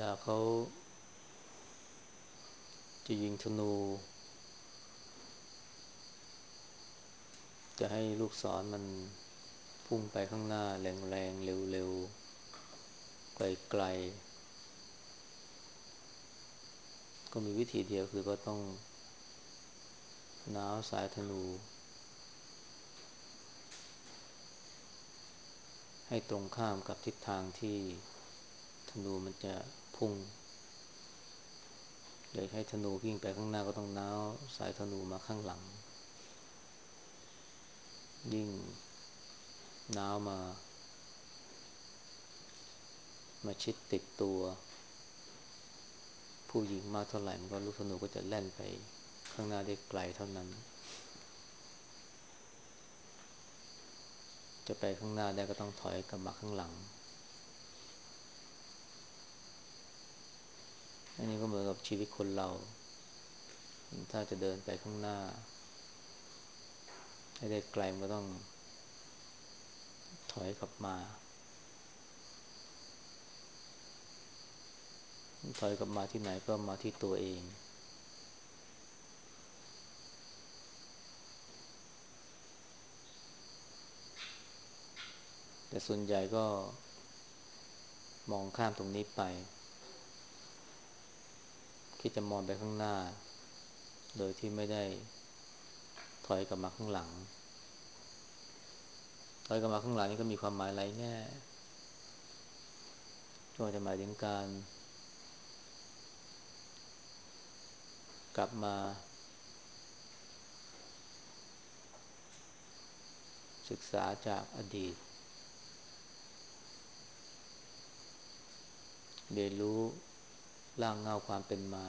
าเขาจะยิงธนูจะให้ลูกศรมันพุ่งไปข้างหน้าแรงๆเร็วๆไกลๆก็มีวิธีเดียวคือก็ต้องน้าวสายธนูให้ตรงข้ามกับทิศทางที่ธนูมันจะพุ่งอยากให้ธนูวิ่งไปข้างหน้าก็ต้องน้าวสายธนูมาข้างหลังยิ่งน้าวมาชิดติดตัวผู้หญิงมากเท่าไหร่มันก็ลูกธนูก็จะแล่นไปข้างหน้าได้ไกลเท่านั้นจะไปข้างหน้าได้ก็ต้องถอยกลับมาข้างหลังอันนี้ก็เหมือนกับชีวิตคนเราถ้าจะเดินไปข้างหน้าให้ได้ไกลมันก็ต้องถอยกลับมาถอยกลับมาที่ไหนก็มาที่ตัวเองแต่ส่วนใหญ่ก็มองข้ามตรงนี้ไปคิดจะมองไปข้างหน้าโดยที่ไม่ได้ถอยกลับมาข้างหลังถอยกลับมาข้างหลังนี่ก็มีความหมายหลายแง่ก็จะหมายถึงการกลับมาศึกษาจากอดีตเรียนรู้รากเหง้าความเป็นมา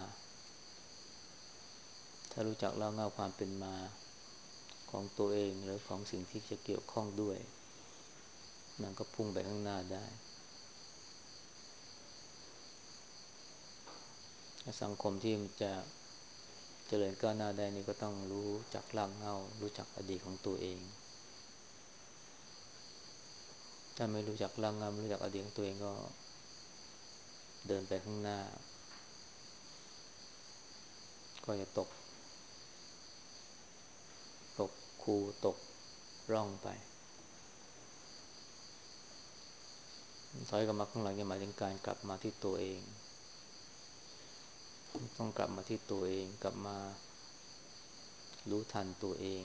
ถ้ารู้จักรากเหง้าความเป็นมาของตัวเองหรือของสิ่งที่จะเกี่ยวข้องด้วยมันก็พุ่งไปข้างหน้าได้สังคมที่มันจะเจริญก้าวหน้าได้นี่ก็ต้องรู้จักรากเหง้ารู้จักอดีตของตัวเองถ้าไม่รู้จักรากเหง้าไม่รู้จักอดีตของตัวเองก็เดินไปข้างหน้าก็จะตกคูตกร่องไปถอยกลับมาข้างหลังจะหมายถึงการกลับมาที่ตัวเองต้องกลับมาที่ตัวเองกลับมารู้ทันตัวเอง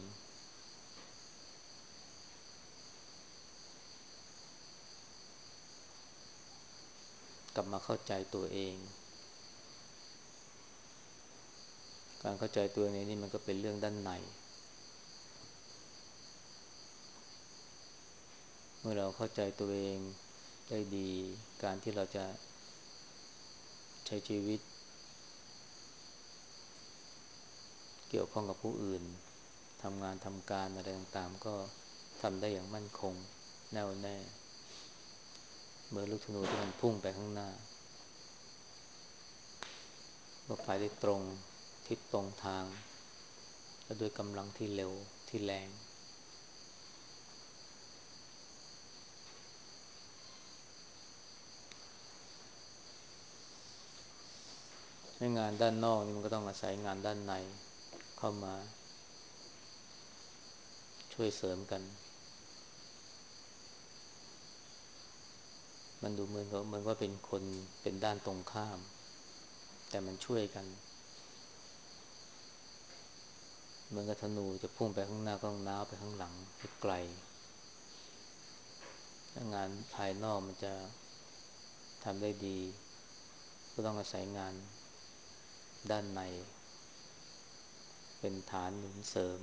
กลับมาเข้าใจตัวเองการเข้าใจตัวเองนี่มันก็เป็นเรื่องด้านในเมื่อเราเข้าใจตัวเองได้ดีการที่เราจะใช้ชีวิตเกี่ยวข้องกับผู้อื่นทำงานทำการอะไรต่างๆก็ทำได้อย่างมั่นคงแน่วแน่เมื่อลูกธนูที่มันพุ่งไปข้างหน้าก็ไปได้ตรงทิศตรงทางและด้วยกำลังที่เร็วที่แรงให้งานด้านนอกนี่มันก็ต้องอาศัยงานด้านในเข้ามาช่วยเสริมกันมันดูเหมือนว่าเป็นคนเป็นด้านตรงข้ามแต่มันช่วยกันเหมือนกับธนูจะพุ่งไปข้างหน้าก็ต้องน้าวไปข้างหลังให้ไกลถ้างานภายนอกมันจะทำได้ดีก็ต้องอาศัยงานด้านในเป็นฐานหนุนเสริม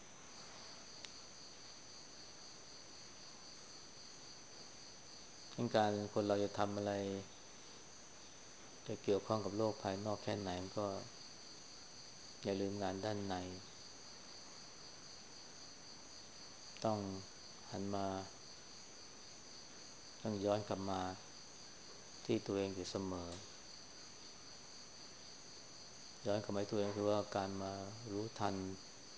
การคนเราจะทำอะไรจะเกี่ยวข้องกับโลกภายนอกแค่ไหนมันก็อย่าลืมงานด้านในต้องหันมาต้องย้อนกลับมาที่ตัวเองอยู่เสมอย้อนกลับมาที่ตัวเองคือว่าการมารู้ทัน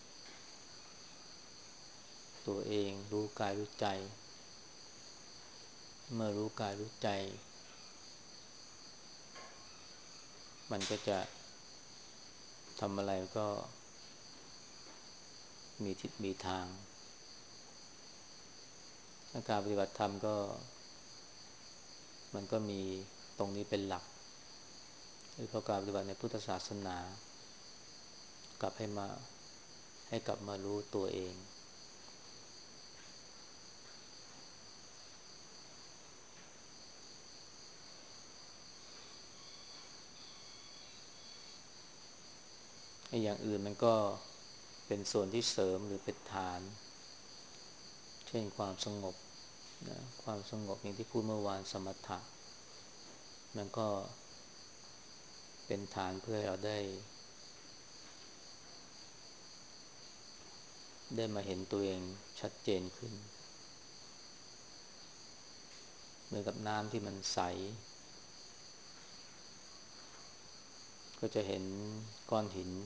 ตัวเองรู้กายรู้ใจเมื่อรู้กายรู้ใจมันก็จะทำอะไรก็มีทิศมีทางการปฏิบัติธรรมก็มันก็มีตรงนี้เป็นหลักเพราะการปฏิบัติในพุทธศาสนากลับให้กลับมารู้ตัวเองอย่างอื่นมันก็เป็นส่วนที่เสริมหรือเป็นฐานเช่นความสงบนะความสงบอย่างที่พูดเมื่อวานสมถะมันก็เป็นฐานเพื่อให้เราได้มาเห็นตัวเองชัดเจนขึ้นเหมือนกับน้ำที่มันใสก็จะเห็นก้อนหิน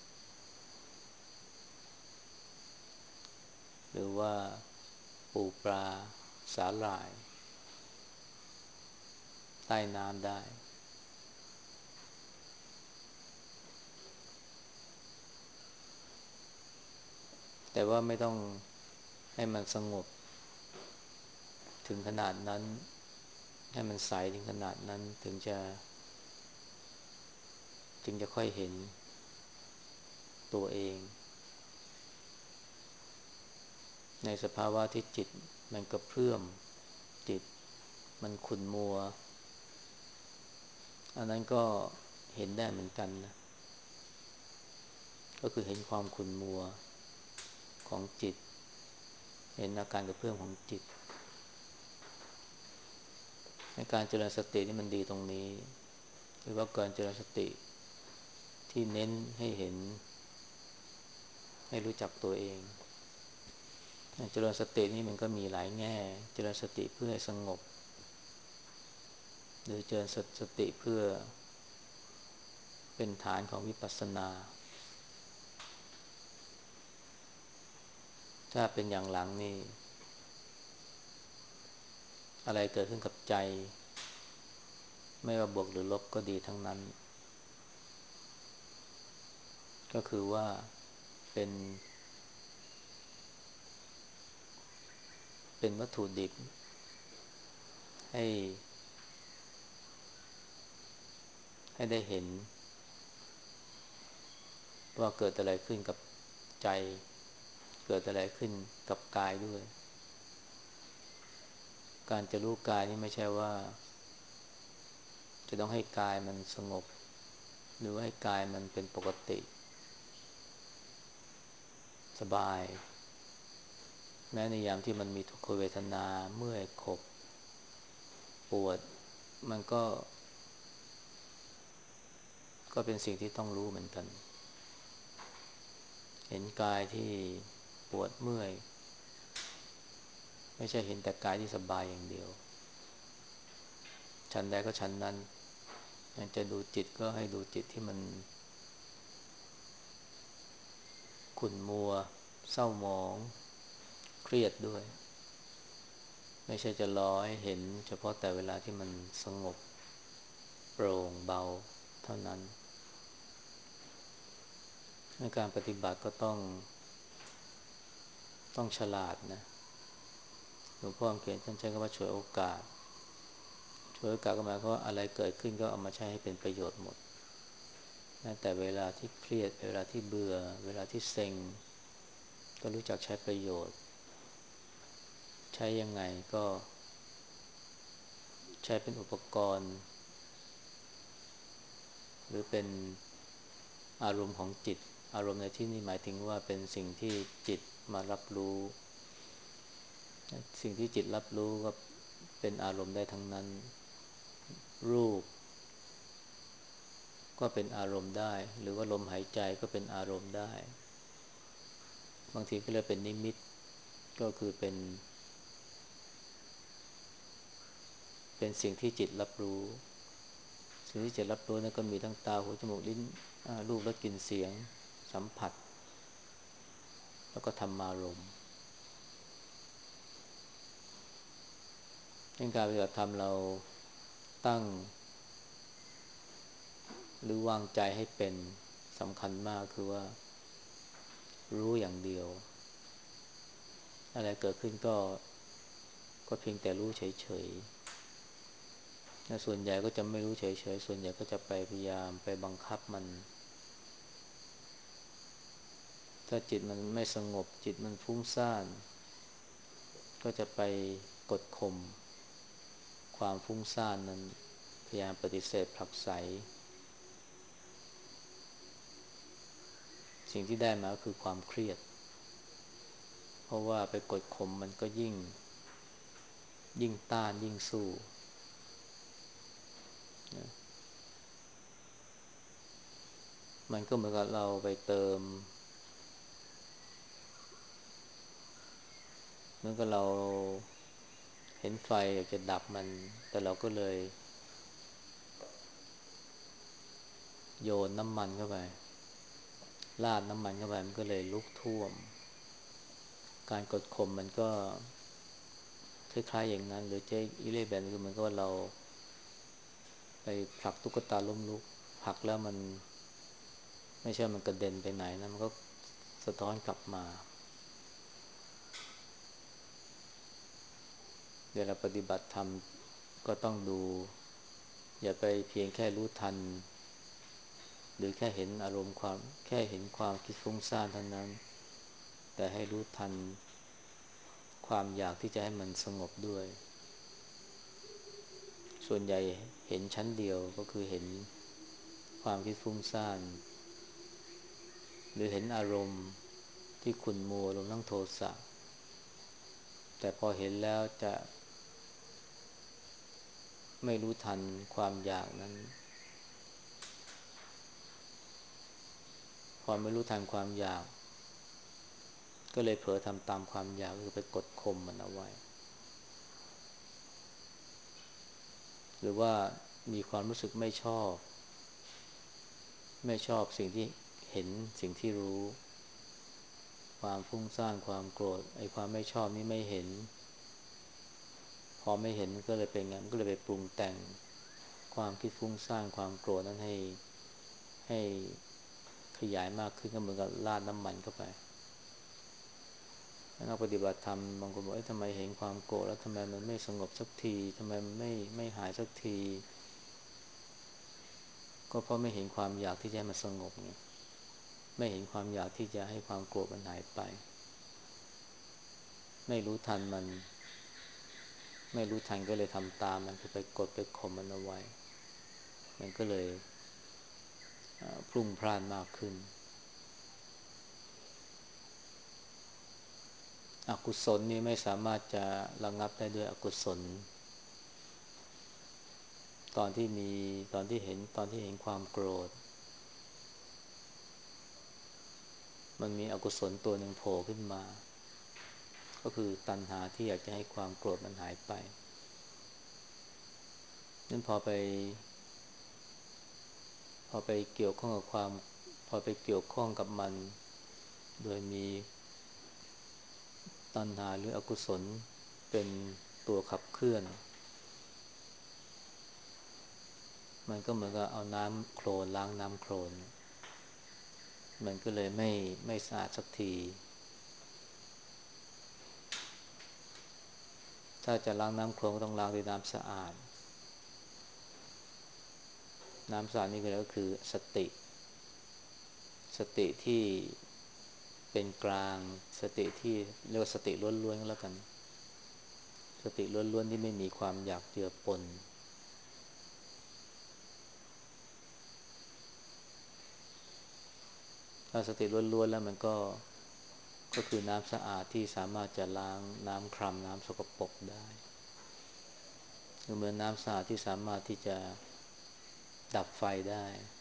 หรือว่าปูปลาสาหร่ายใต้น้ำได้แต่ว่าไม่ต้องให้มันสงบถึงขนาดนั้นให้มันใสถึงขนาดนั้นถึงจะค่อยเห็นตัวเองในสภาวะที่จิตมันกระเพื่อมจิตมันขุ่นมัวอันนั้นก็เห็นได้เหมือนกันนะก็คือเห็นความขุ่นมัวของจิตเห็นอาการกระเพื่อมของจิตในการเจริญสตินี่มันดีตรงนี้หรือว่าการเจริญสติที่เน้นให้เห็นให้รู้จักตัวเองเจริญสตินี่มันก็มีหลายแง่เจริญสติเพื่อให้สงบหรือเจริญสติเพื่อเป็นฐานของวิปัสสนาถ้าเป็นอย่างหลังนี่อะไรเกิดขึ้นกับใจไม่ว่าบวกหรือลบก็ดีทั้งนั้นก็คือว่าเป็นเป็นวัตถุดิบให้ให้ได้เห็นว่าเกิดอะไรขึ้นกับใจเกิดอะไรขึ้นกับกายด้วยการจะรู้กายนี่ไม่ใช่ว่าจะต้องให้กายมันสงบหรือว่าให้กายมันเป็นปกติสบายแม้ในยามที่มันมีทุกขเวทนาเมื่อยขบปวดมันก็เป็นสิ่งที่ต้องรู้เหมือนกันเห็นกายที่ปวดเมื่อยไม่ใช่เห็นแต่กายที่สบายอย่างเดียวชั้นใดก็ชั้นนั้นจะดูจิตก็ให้ดูจิตที่มันขุ่นมัวเศร้าหมองเครียดด้วยไม่ใช่จะรอให้เห็นเฉพาะแต่เวลาที่มันสงบโปร่งเบาเท่านั้นในการปฏิบัติก็ต้องฉลาดนะหลวงพ่อเขียนท่านใช้คำว่าฉวยโอกาสฉวยโอกาสก็หมายความว่าอะไรเกิดขึ้นก็เอามาใช้ให้เป็นประโยชน์หมดแม้แต่เวลาที่เครียดเวลาที่เบื่อเวลาที่เซ็งก็รู้จักใช้ประโยชน์ใช้ยังไงก็ใช้เป็นอุปกรณ์หรือเป็นอารมณ์ของจิตอารมณ์ในที่นี้หมายถึงว่าเป็นสิ่งที่จิตมารับรู้สิ่งที่จิตรับรู้ก็เป็นอารมณ์ได้ทั้งนั้นรูปก็เป็นอารมณ์ได้หรือว่าลมหายใจก็เป็นอารมณ์ได้บางทีก็เรียกเป็นนิมิตก็คือเป็นสิ่งที่จิตรับรู้สิ่งที่จิตรับรู้นั้นก็มีทั้งตาหูจมูกลิ้นรูปรสกลิ่นเสียงสัมผัสแล้วก็ธรรมารมณ์ในการปฏิบัติธรรมเราตั้งหรือวางใจให้เป็นสำคัญมากคือว่ารู้อย่างเดียวอะไรเกิดขึ้นก็เพียงแต่รู้เฉยๆและส่วนใหญ่ก็จะไม่รู้เฉยๆส่วนใหญ่ก็จะไปพยายามไปบังคับมันถ้าจิตมันไม่สงบจิตมันฟุ้งซ่านก็จะไปกดข่มความฟุ้งซ่านนั้นพยายามปฏิเสธผลักไสสิ่งที่ได้มาก็คือความเครียดเพราะว่าไปกดข่มมันก็ยิ่งต้านยิ่งสู้นะมันก็เหมือนกับเราไปเติมเหมือนกับเราเห็นไฟอยากจะดับมันแต่เราก็เลยโยนน้ำมันเข้าไปราดน้ำมันเข้าไปมันก็เลยลุกท่วมการกดข่มมันก็คล้ายๆอย่างนั้นหรือเจ๊อีเล่แบบคือเหมือนกับว่าเราไปผลักตุ๊กตาล้มลุกผลักแล้วมันไม่ใช่มันกระเด็นไปไหนนะมันก็สะท้อนกลับมาเวลาปฏิบัติธรรมก็ต้องดูอย่าไปเพียงแค่รู้ทันหรือแค่เห็นอารมณ์ความแค่เห็นความคิดฟุ้งซ่านเท่านั้นแต่ให้รู้ทันความอยากที่จะให้มันสงบด้วยส่วนใหญ่เห็นชั้นเดียวก็คือเห็นความคิดฟุ้งซ่านหรือเห็นอารมณ์ที่ขุ่นมัวอารมณ์ทั้งโทสะแต่พอเห็นแล้วจะไม่รู้ทันความอยากนั้นพอไม่รู้ทันความอยากก็เลยเผลอทำตามความอยากคือไปกดข่มมันเอาไว้หรือว่ามีความรู้สึกไม่ชอบสิ่งที่เห็นสิ่งที่รู้ความฟุ้งซ่านความโกรธไอ้ความไม่ชอบนี่ไม่เห็นพอไม่เห็นมันก็เลยเป็นงั้นมันก็เลยไปปรุงแต่งความคิดฟุ้งซ่านความโกรธนั้นให้ขยายมากขึ้นก็เหมือนกับราดน้ำมันเข้าไปนักปฏิบัติธรรมบางคนบอกทำไมเห็นความโกรธแล้วทำไมมันไม่สงบสักทีทำไมมันไม่หายสักทีก็เพราะไม่เห็นความอยากที่จะให้มันสงบไงไม่เห็นความอยากที่จะให้ความโกรธมันหายไปไม่รู้ทันมันไม่รู้ทันก็เลยทำตามมันคือไปกดไปข่มมันเอาไว้มันก็เลยพลุ่งพล่านมากขึ้นอกุศลนี่ไม่สามารถจะระงับได้ด้วยอกุศลตอนที่มีตอนที่เห็นความโกรธมันมีอกุศลตัวหนึ่งโผล่ขึ้นมาก็คือตัณหาที่อยากจะให้ความโกรธมันหายไปนั้นพอไปเกี่ยวข้องกับความพอไปเกี่ยวข้องกับมันโดยมีตัณหาหรืออกุศลเป็นตัวขับเคลื่อนมันก็เหมือนกับเอาน้ำโคลนล้างน้ำโคลนมันก็เลยไม่สะอาดสักทีถ้าจะล้างน้ำโคลนก็ต้องล้างด้วยน้ำสะอาดน้ำสะอาดนี่ก็คือสติที่เป็นกลางสติที่เรียกว่าสติล้วนๆก็แล้วกันสติล้วนๆที่ไม่มีความอยากเจือปนถ้าสติล้วนๆแล้วมันก็คือน้ำสะอาดที่สามารถจะล้างน้ำครัมน้ำสกปรกได้เหมือนน้ำสะอาดที่สามารถที่จะดับไฟได้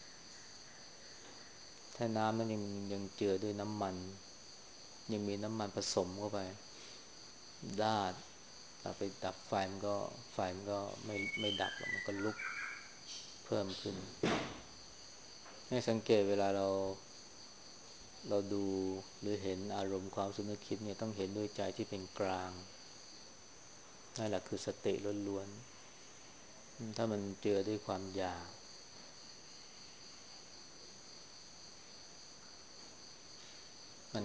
ถ้าน้ำนั้นยังเจือด้วยน้ำมันยังมีน้ำมันผสมเข้าไปด้าเราไปดับไฟมันก็ไม่ดับหรอกมันก็ลุกเพิ่มขึ้นให้สังเกตเวลาเราดูหรือเห็นอารมณ์ความรู้สึกนึกคิดเนี่ยต้องเห็นด้วยใจที่เป็นกลางนั่นแหละคือสติล้วนๆถ้ามันเจือด้วยความอยากมัน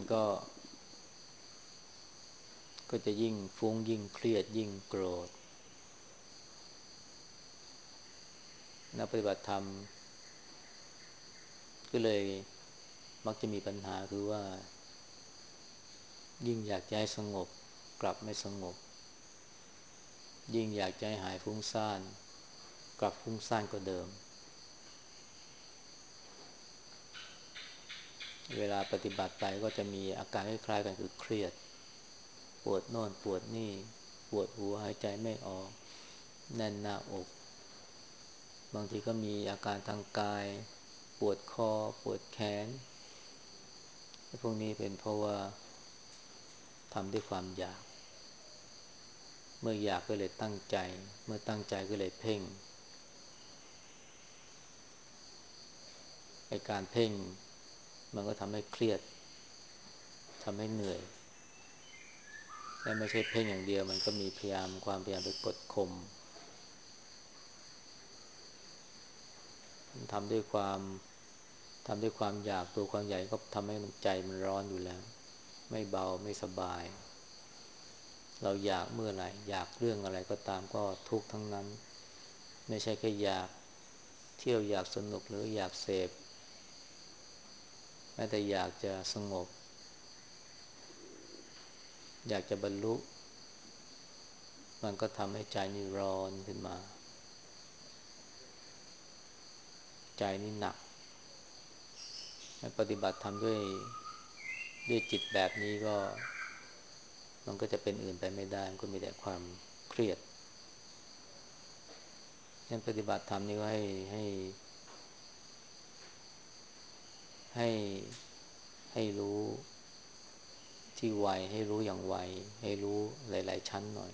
ก็จะยิ่งฟุ้งยิ่งเครียดยิ่งโกรธนักปฏิบัติธรรมก็เลยมักจะมีปัญหาคือว่ายิ่งอยากจะให้สงบกลับไม่สงบยิ่งอยากจะให้หายฟุ้งซ่านกลับฟุ้งซ่านกว่าเดิมเวลาปฏิบัติไปก็จะมีอาการคล้ายๆกันคือเครียดปวดโน่นปวดนี่ปวดหัวหายใจไม่ออกแน่นหน้าอกบางทีก็มีอาการทางกายปวดคอปวดแขนพวกนี้เป็นเพราะว่าทำด้วยความอยากเมื่ออยากก็เลยตั้งใจเมื่อตั้งใจก็เลยเพ่งไอ้การเพ่งมันก็ทำให้เครียดทำให้เหนื่อยและไม่ใช่เพ่งอย่างเดียวมันก็มีความพยายามไปกดข่มทำด้วยความทำด้วยความอยากตัวความอยากก็ทำให้มันใจมันร้อนอยู่แล้วไม่เบาไม่สบายเราอยากเมื่อไหร่อยากเรื่องอะไรก็ตามก็ทุกข์ทั้งนั้นไม่ใช่แค่อยากเที่ยวอยากสนุกหรืออยากเสพแม้แต่อยากจะสงบอยากจะบรรลุมันก็ทำให้ใจนี่ร้อนขึ้นมาใจนี่หนักปฏิบัติทำด้วยจิตแบบนี้ก็มันก็จะเป็นอื่นไปไม่ได้มันก็มีแต่ความเครียดงั้นปฏิบัติธรรมนี่ก็ให้ให้รู้ที่ไวให้รู้อย่างไวให้รู้หลายๆชั้นหน่อย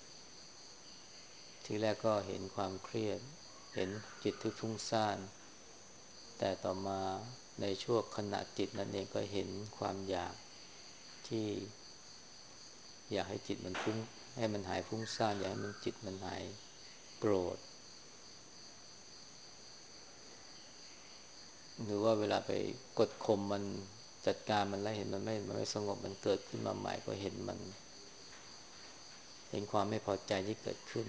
ทีแรกก็เห็นความเครียดเห็นจิตที่ฟุ้งซ่านแต่ต่อมาในช่วงขณะจิตนั่นเองก็เห็นความอยากที่อยากให้จิตมันฟุ้งให้มันหายฟุ้งซ่านอยากให้มันจิตมันหายโกรธหรือว่าเวลาไปกดข่มมันจัดการมันแล้วเห็นมันไม่สงบมันเกิดขึ้นมาใหม่ก็เห็นมันเห็นความไม่พอใจที่เกิดขึ้น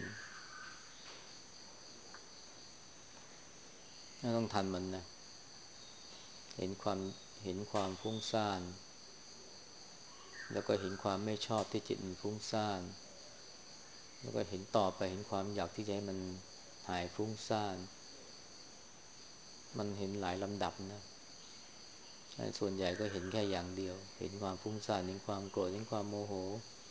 ต้องทันมันนะเห็นความเห็นความฟุ้งซ่านแล้วก็เห็นความไม่ชอบที่จิตมันฟุ้งซ่านแล้วก็เห็นต่อไปเห็นความอยากที่จะให้มันหายฟุ้งซ่านมันเห็นหลายลำดับนะส่วนใหญ่ก็เห็นแค่อย่างเดียวเห็นความฟุ้งซ่านเห็นความโกรธเห็นความโมโห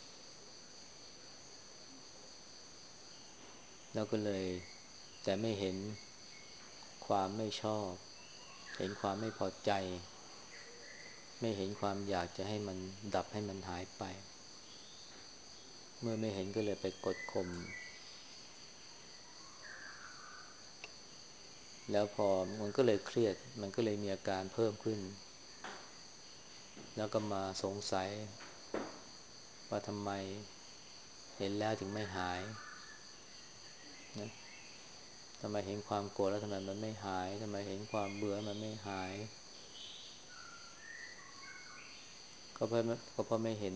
แล้วก็เลยแต่ไม่เห็นความไม่ชอบเห็นความไม่พอใจไม่เห็นความอยากจะให้มันดับให้มันหายไปเมื่อไม่เห็นก็เลยไปกดข่มแล้วพอมันก็เลยเครียดมันก็เลยมีอาการเพิ่มขึ้นแล้วก็มาสงสัยว่าทำไมเห็นแล้วถึงไม่หายนะทำไมเห็นความโกรธแล้วทำไมมันไม่หายทำไมเห็นความเบื่อมันไม่หายก็เพราะไม่เห็น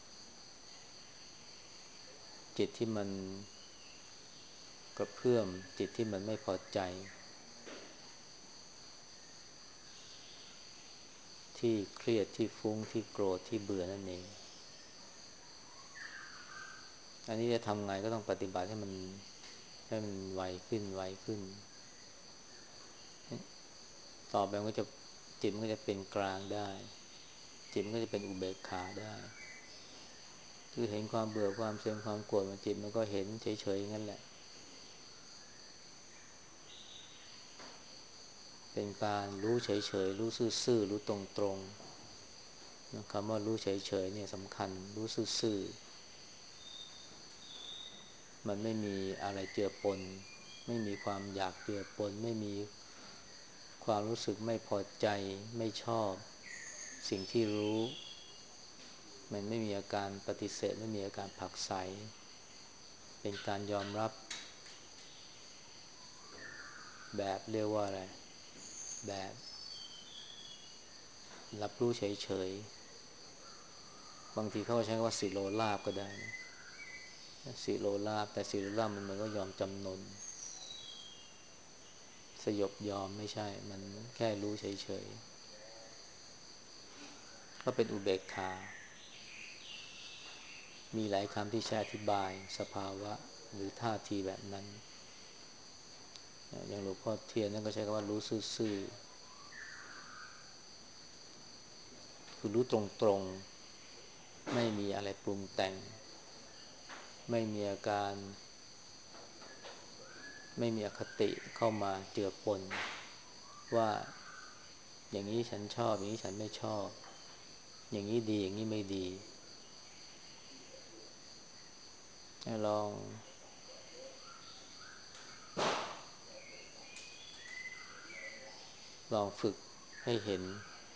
จิตที่มันกระเพื่อมจิตที่มันไม่พอใจที่เครียดที่ฟุ้งที่โกรธที่เบื่อนั่นเองอันนี้จะทำไงก็ต้องปฏิบัติให้มันไวขึ้นไวขึ้นต่อไปมันก็จะจิตมันก็จะเป็นกลางได้จิตมันก็จะเป็นอุเบกขาได้คือเห็นความเบื่อความเซ็งความโกรธมันจิตมันก็เห็นเฉยๆงั้นแหละเป็นการรู้เฉยๆรู้ซื่อๆรู้ตรงๆนะคำว่ารู้เฉยๆเนี่ยสำคัญรู้ซื่อๆมันไม่มีอะไรเจือปนไม่มีความอยากเจือปนไม่มีความรู้สึกไม่พอใจไม่ชอบสิ่งที่รู้มันไม่มีอาการปฏิเสธไม่มีอาการผลักไสเป็นการยอมรับแบบเรียกว่าอะไรแบบรับรู้เฉยบางทีเขาก็ใช้คำว่าสิโรลาภก็ได้นะสิโรลาภแต่สิโรลาภมันก็ยอมจำนนสยบยอมไม่ใช่มันแค่รู้เฉยๆก็เป็นอุเบกขามีหลายคำที่ใช้อธิบายสภาวะหรือท่าทีแบบนั้นอย่างหลวงพ่อเทียนนั่นก็ใช้คำว่ารู้ซื่อๆคือรู้ตรงๆไม่มีอะไรปรุงแต่งไม่มีอาการไม่มีอคติเข้ามาเจือปนว่าอย่างนี้ฉันชอบอย่างนี้ฉันไม่ชอบอย่างนี้ดีอย่างนี้ไม่ดีให้ลองฝึกให้เห็น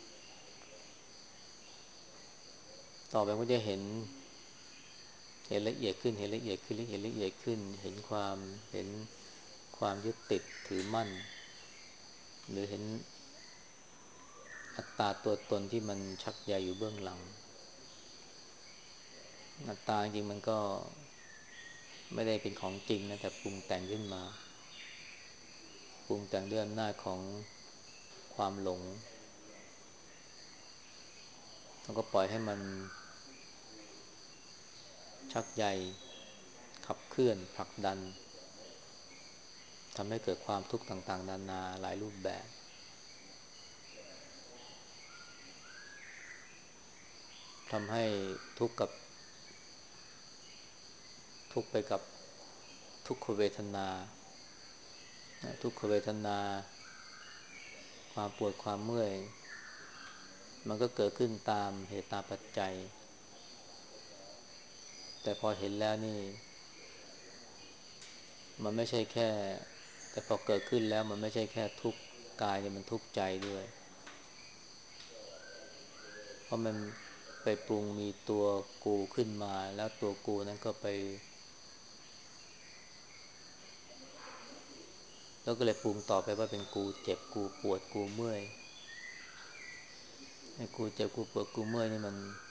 ต่อไปก็จะเห็นละเอียดขึ้นเห็นละเอียดขึ้นเห็นละเอียดขึ้นเห็นความยึดติดถือมั่นหรือเห็นอัตตาตัวตนที่มันชักใยอยู่เบื้องหลังอัตตาจริงมันก็ไม่ได้เป็นของจริงนะแต่ปรุงแต่งขึ้นมาปรุงแต่งด้วยอำนาจของความหลงแล้วก็ปล่อยให้มันชักใยขับเคลื่อนผลักดันทำให้เกิดความทุกข์ต่างๆนานาหลายรูปแบบทำให้ทุกข์กับทุกข์ไปกับทุกขเวทนาทุกขเวทนาความปวดความเมื่อยมันก็เกิดขึ้นตามเหตุตามปัจจัยแต่พอเห็นแล้วนี่มันไม่ใช่แค่แต่พอเกิดขึ้นแล้วมันไม่ใช่แค่ทุกข์กายเนี่ยมันทุกข์ใจด้วยเพราะมันไปปรุงมีตัวกูขึ้นมาแล้วตัวกูนั้นก็ไปแล้วก็เลยปรุงต่อไปว่าเป็นกูเจ็บกูปวดกูเมื่อยไอ้กูเจ็บกูปวดกูเมื่อยนี่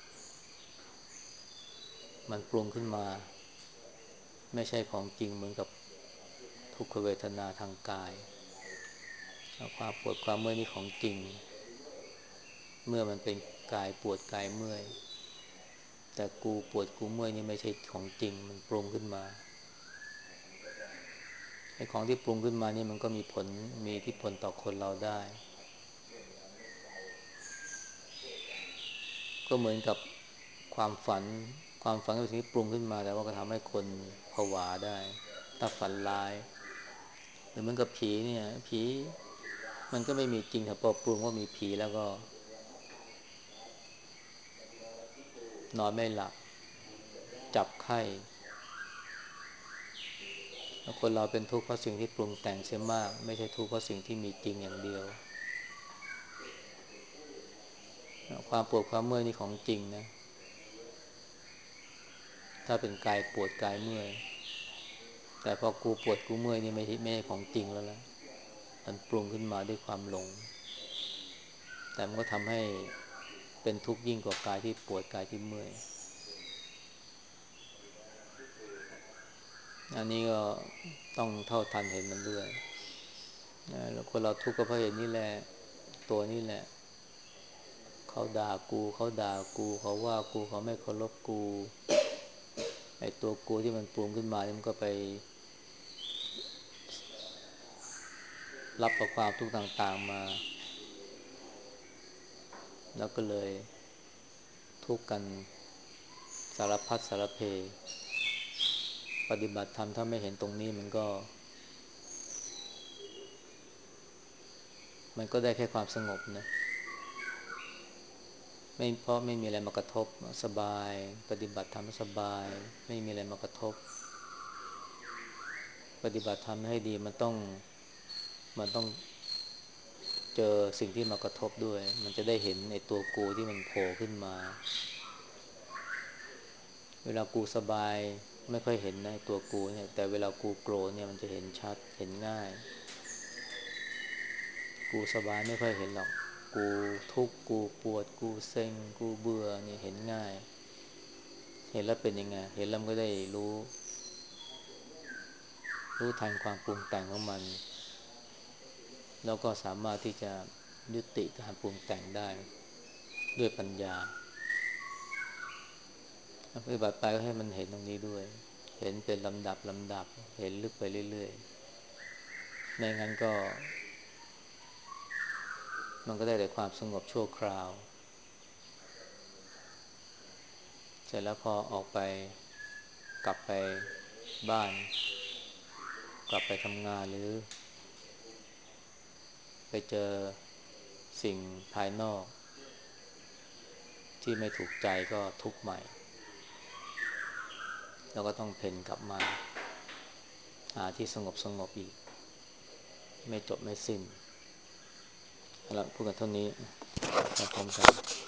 มันปรุงขึ้นมาไม่ใช่ของจริงเหมือนกับทุกขเวทนาทางกายความปวดความเมื่อยนี่ของจริงเมื่อมันเป็นกายปวดกายเมื่อยแต่กูปวดกูเมื่อยนี่ไม่ใช่ของจริงมันปรุงขึ้นมาไอ้ของที่ปรุงขึ้นมานี่มันก็มีอิทธิพลต่อคนเราได้ก็เหมือนกับความฝันความฝันก็เป็นสิ่งที่ปรุงขึ้นมาแต่ว่าก็ทำให้คนผวาได้ถ้าฝันร้ายหรือเหมือนกับผีเนี่ยผีมันก็ไม่มีจริงแต่พอปรุงว่ามีผีแล้วก็นอนไม่หลับจับไข้แล้วคนเราเป็นทุกข์เพราะสิ่งที่ปรุงแต่งเสียมากไม่ใช่ทุกข์เพราะสิ่งที่มีจริงอย่างเดียวความปวดความเมื่อยนี่ของจริงนะถ้าเป็นกายปวดกายเมื่อยแต่พอกูปวดกูเมื่อยนี่ไม่ใช่ของจริงแล้วล่ะมันปรุงขึ้นมาด้วยความหลงแต่มันก็ทำให้เป็นทุกข์ยิ่งกว่ากายที่ปวดกายที่เมื่อยอันนี้ก็ต้องเท่าทันเห็นมันด้วยแล้วคนเราทุกข์ก็เพราะเหตุนี้แหละตัวนี้แหละเขาด่ากูเขาว่ากูเขาไม่เคารพกูไอ้ตัวกูที่มันปรุงขึ้นมานี่มันก็ไปรับกับความทุกข์ต่างๆมาแล้วก็เลยทุกข์กันสารพัดสารเพปฏิบัติธรรมถ้าไม่เห็นตรงนี้มันก็ได้แค่ความสงบนะไม่เพราะไม่มีอะไรมากระทบสบายปฏิบัติธรรมสบายไม่มีอะไรมากระทบปฏิบัติธรรมให้ดีมันต้องเจอสิ่งที่มากระทบด้วยมันจะได้เห็นในตัวกูที่มันโผล่ขึ้นมาเวลากูสบายไม่ค่อยเห็นนะตัวกูเนี่ยแต่เวลากูโกรธเนี่ยมันจะเห็นชัดเห็นง่ายกูสบายไม่ค่อยเห็นหรอกกูทุกข์กูปวดกูเซ็งกูเบื่อเนี่ยเห็นง่ายเห็นแล้วเป็นยังไงเห็นแล้วมันก็ได้รู้ทันความปรุงแต่งของมันแล้วก็สามารถที่จะยุติการปรุงแต่งได้ด้วยปัญญาปฏิบัติไปก็ให้มันเห็นตรงนี้ด้วยเห็นเป็นลำดับเห็นลึกไปเรื่อยๆไม่งั้นก็มันก็ได้แต่ความสงบชั่วคราวเสร็จแล้วพอออกไปกลับไปบ้านกลับไปทำงานหรือไปเจอสิ่งภายนอกที่ไม่ถูกใจก็ทุกข์ใหม่แล้วก็ต้องเพ่นกลับมาหาที่สงบอีกไม่จบไม่สิ้นเอาละพูดกันเท่านี้มาพร้อมกัน